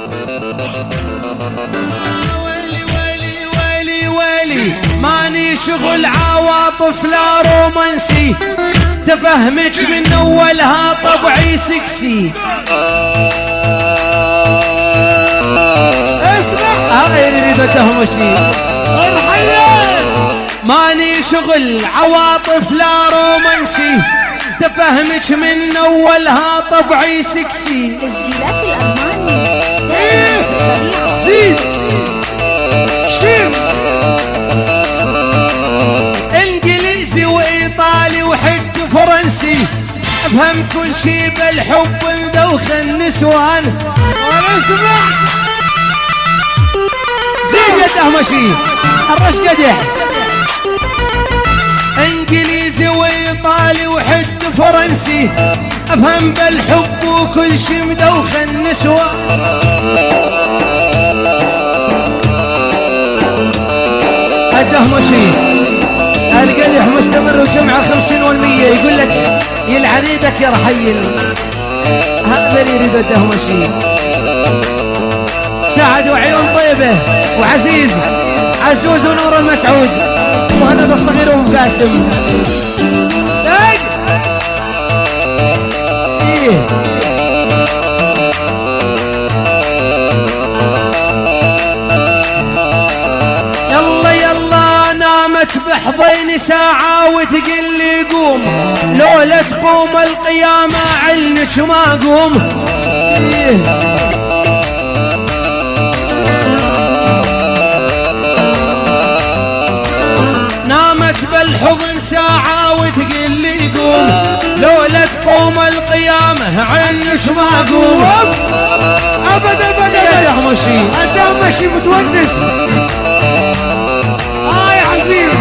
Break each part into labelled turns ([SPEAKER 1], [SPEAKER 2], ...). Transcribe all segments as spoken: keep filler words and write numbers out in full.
[SPEAKER 1] ويلي ويلي ويلي ويلي ماني شغل عواطف لا رومانسي، تفهمك من اولها طبعي سكسي.
[SPEAKER 2] اسمع
[SPEAKER 1] هاي اللي يريد التهمشي. ماني شغل عواطف لا رومانسي، تفهمك من اولها طبعي سكسي.
[SPEAKER 3] تسجيلات الألماني
[SPEAKER 2] زيد شيل
[SPEAKER 1] انجليزي وايطالي وحد فرنسي، افهم كل شي بالحب مدوخ النسوان.
[SPEAKER 2] اسمع
[SPEAKER 1] زيد يا تهمشي الرش قدح. انجليزي وايطالي وحد فرنسي، افهم بالحب وكل شي مدوخ النسوان. التهمشي القدح مستمر وجمع الخمسين والمية، يقول لك يلعن يدك يا رحيل. هذا اللي يريد التهمشي. سعد وعيون طيبة وعزيز عزوز ونور المسعود وهند الصغير وقاسم. ايه يلا يلا نامت بحضيني ساعة وتقل لي قوم، لولا تقوم القيامة علنك ما قوم. إيه نامت بالحضن ساعة وتقل لي قوم، لولا تقوم القيامة عنك ما قوم.
[SPEAKER 2] ابد ابد
[SPEAKER 1] يا
[SPEAKER 2] ابد
[SPEAKER 1] تهمشي
[SPEAKER 2] التهمشي متونس. اه يا عزيز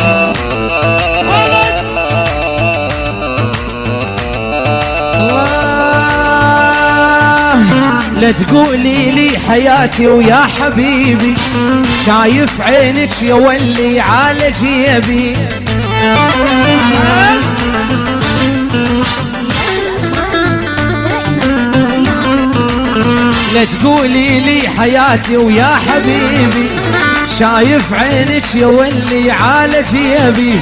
[SPEAKER 1] لا تقولي لي حياتي ويا حبيبي، شايف عينك يا ولي على جيبي. لا تقولي لي حياتي ويا حبيبي، شايف عينك يا ولي على جيبي.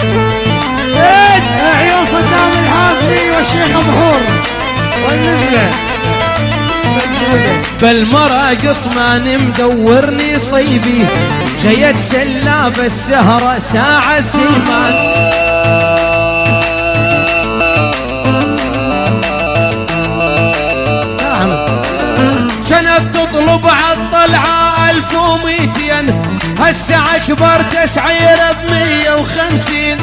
[SPEAKER 2] عيون صدام الحاسمي والشيخ بحور والنبله
[SPEAKER 1] بالمراقص ماني مدورني صيبي، جيت سلاب السهرة ساعة سلمان. كانت تطلب عالطلعة ألف وميتين، هسه أكبر تسعير بمية وخمسين.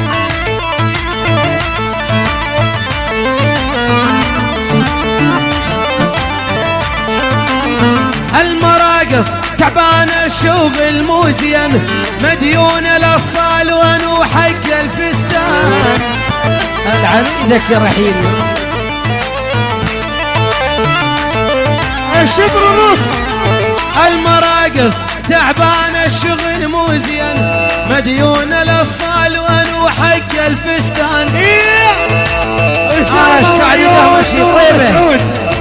[SPEAKER 1] المراقص تعبانة الشغل مو زين، مديونة للصالون وحق الفستان. العريدك يا رحيل
[SPEAKER 2] الشبر ونص.
[SPEAKER 1] المراقص تعبانة الشغل مو زين، مديونة للصالون وحق الفستان.
[SPEAKER 2] ايه
[SPEAKER 1] آه السعيدة وشي طيبة.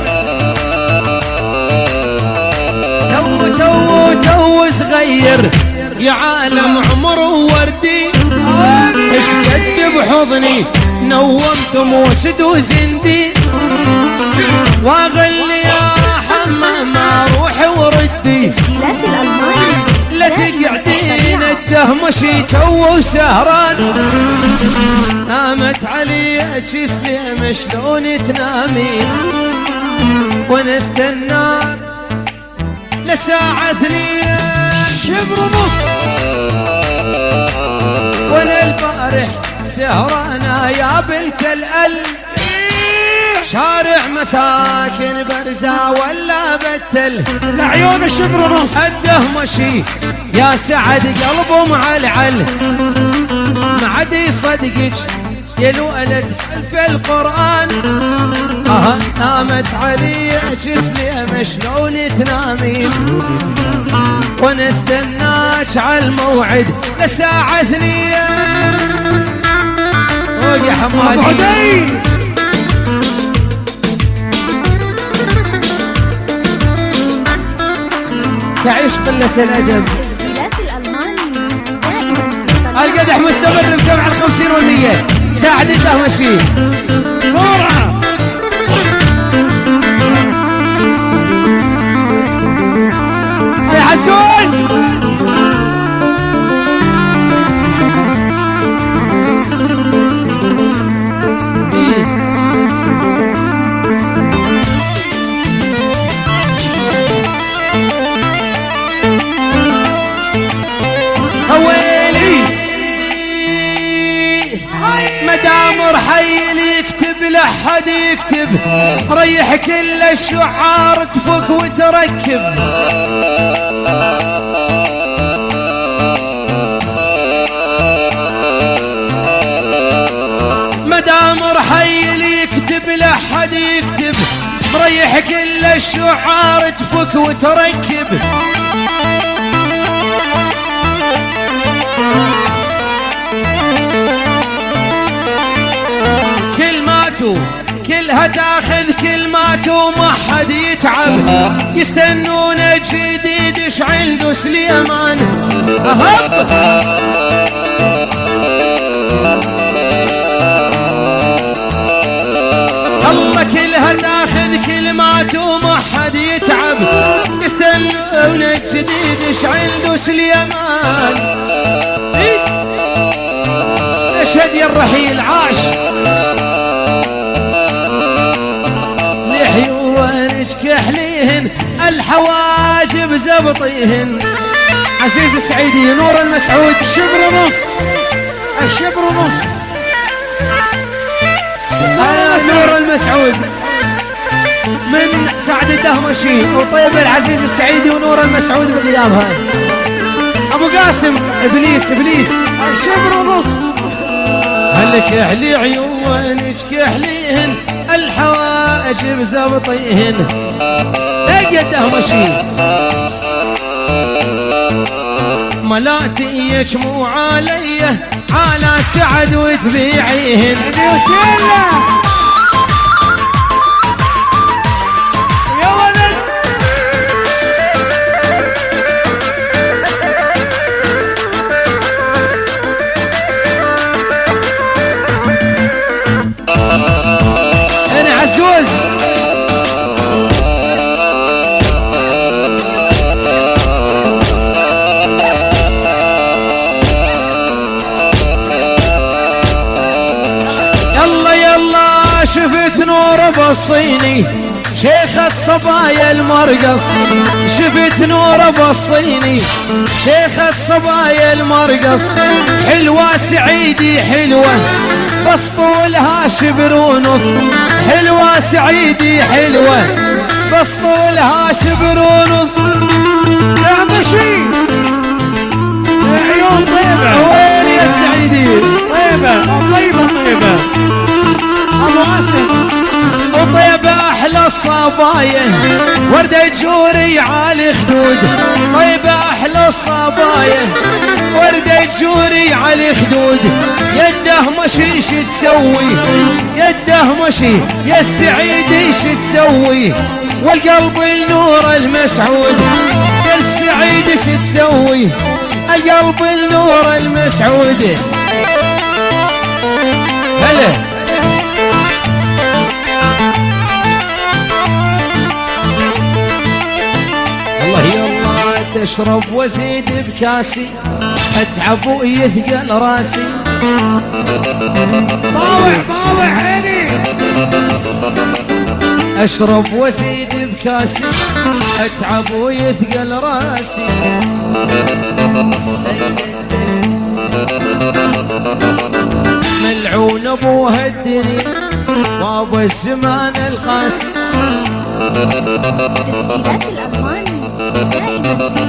[SPEAKER 1] تو تو تو صغير يا عالم عمره وردي، ايش قد بحضني نومت موسد وزندي، واغلي يا حمام روحي وردي.
[SPEAKER 3] تسجيلات الألماني
[SPEAKER 1] لا تقعدين التهمشي تو سهران، نامت علي جسمي شلون تنامين، ونستنى لساعة ثنين
[SPEAKER 2] شبر ونص.
[SPEAKER 1] وانا البارح سهرانا يا بنت الأل، شارع مساكن برزة ولا بتل.
[SPEAKER 2] لعيون الشبر ونص.
[SPEAKER 1] الدهمشي يا سعد قلبه معلعل، ما عاد يصدقك يا الولد في القرآن. اه نامت علي جسمي شلون تنامين، وانا استناك على الموعد لساعة ثنين. وقع حمادي تعيش قلة الأدب.
[SPEAKER 3] تسجيلات الألماني دائما.
[SPEAKER 1] القدح مستمر بجمع الخمسين والمية. ساعد الله مشي
[SPEAKER 2] نورة
[SPEAKER 1] يا عزوز. مدام رحيل يكتب لحد يكتب ريح كل الشعار تفك وتركب. مدام رحيل يكتب لحد يكتب ريح كل الشعار تفك وتركب. كلماته كلها تاخذ كلماته ما حد يتعب يستنون جديد يشعل دوس اليمان. أهب الله كلها تاخذ كلماته ما حد يتعب يستنون جديد يشعل دوس اليمان. اشهد يا الرحيل عاش لحيوانش كحليهن الحواجب زبطيهن. عزيز السعيدي نور المسعود
[SPEAKER 2] شبر ونص الشبر ونص.
[SPEAKER 1] آه نور المسعود من سعد الدهمشي وطيب العزيز السعيدي ونور المسعود بغيابها. ابو قاسم ابليس ابليس
[SPEAKER 2] الشبر ونص.
[SPEAKER 1] هلك احلي عيونك كحليهن الحواجب زبطيهن. اي الدهمشي ملاتي مو عليه على سعد وتبيعيهن.
[SPEAKER 2] يا ولد
[SPEAKER 1] انا عزوز يلا يلا شفت نور بالصيني شيخ الصبايا المرقص. شفت نور بالصيني شيخ الصبايا المرقص. حلوة سعيدي حلوة بس طولها شبر ونص. حلوة سعيدي حلوة بس طولها شبر ونص.
[SPEAKER 2] يا مشي يا عيون طيبة.
[SPEAKER 1] وين يا سعيدي
[SPEAKER 2] طيبة طيبة طيبة ابو عاصم
[SPEAKER 1] وطيبة أحلى الصبايا وردة جوري على خدود. طيبة أحلى الصبايا وردة جوري على خدود. يده مشي ش تسوي يده مشي يا السعيدي ش تسوي والقلب النور المسعود. يا السعيد ش تسوي القلب النور المسعود. هلا الله يلا تشرب وزيد بكاسي اتعب ويثقل راسي.
[SPEAKER 2] طاوع طاوع عيني.
[SPEAKER 1] اشرب وزيد بكاسي اتعب ويثقل راسي. ملعون ابوها الدنيا وابو الزمان القاسي.
[SPEAKER 3] تسجيلات الألماني دائما في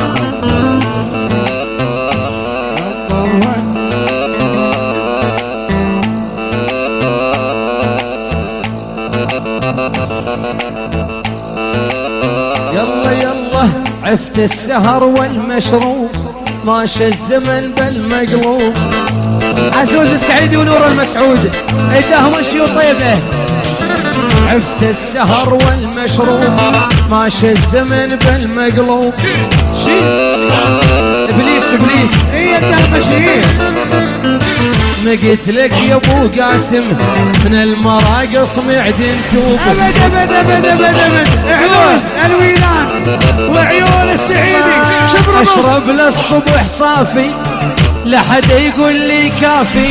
[SPEAKER 1] يلا يلا عفت السهر والمشروب ماشى الزمن بالمقلوب. عزوز السعيدي ونور المسعود ايداهم مشي وطيبه. عفت السهر والمشروب ماشي الزمن بالمقلوب شي ابليس ابليس
[SPEAKER 2] هي الدهمشي
[SPEAKER 1] ما قلت لك يا ابو قاسم من المراقص معدن توب
[SPEAKER 2] ابد ابد ابد ابد ابد علوس الويلان وعيون السعيدي شبر نص
[SPEAKER 1] اشرب للصبح صافي لا حد يقول لي كافي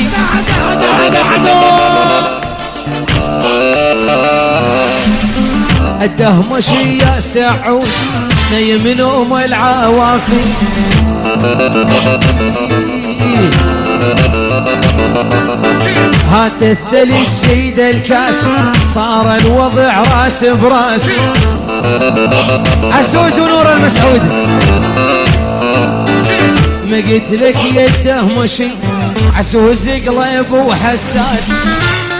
[SPEAKER 1] الدهمشي يا سعود نيم نوم العوافي هات الثلج سيد الكاس صار الوضع راس براس عسوز ونور المسعود ما قلت لك يا الدهمشي عسوز قلب وحساس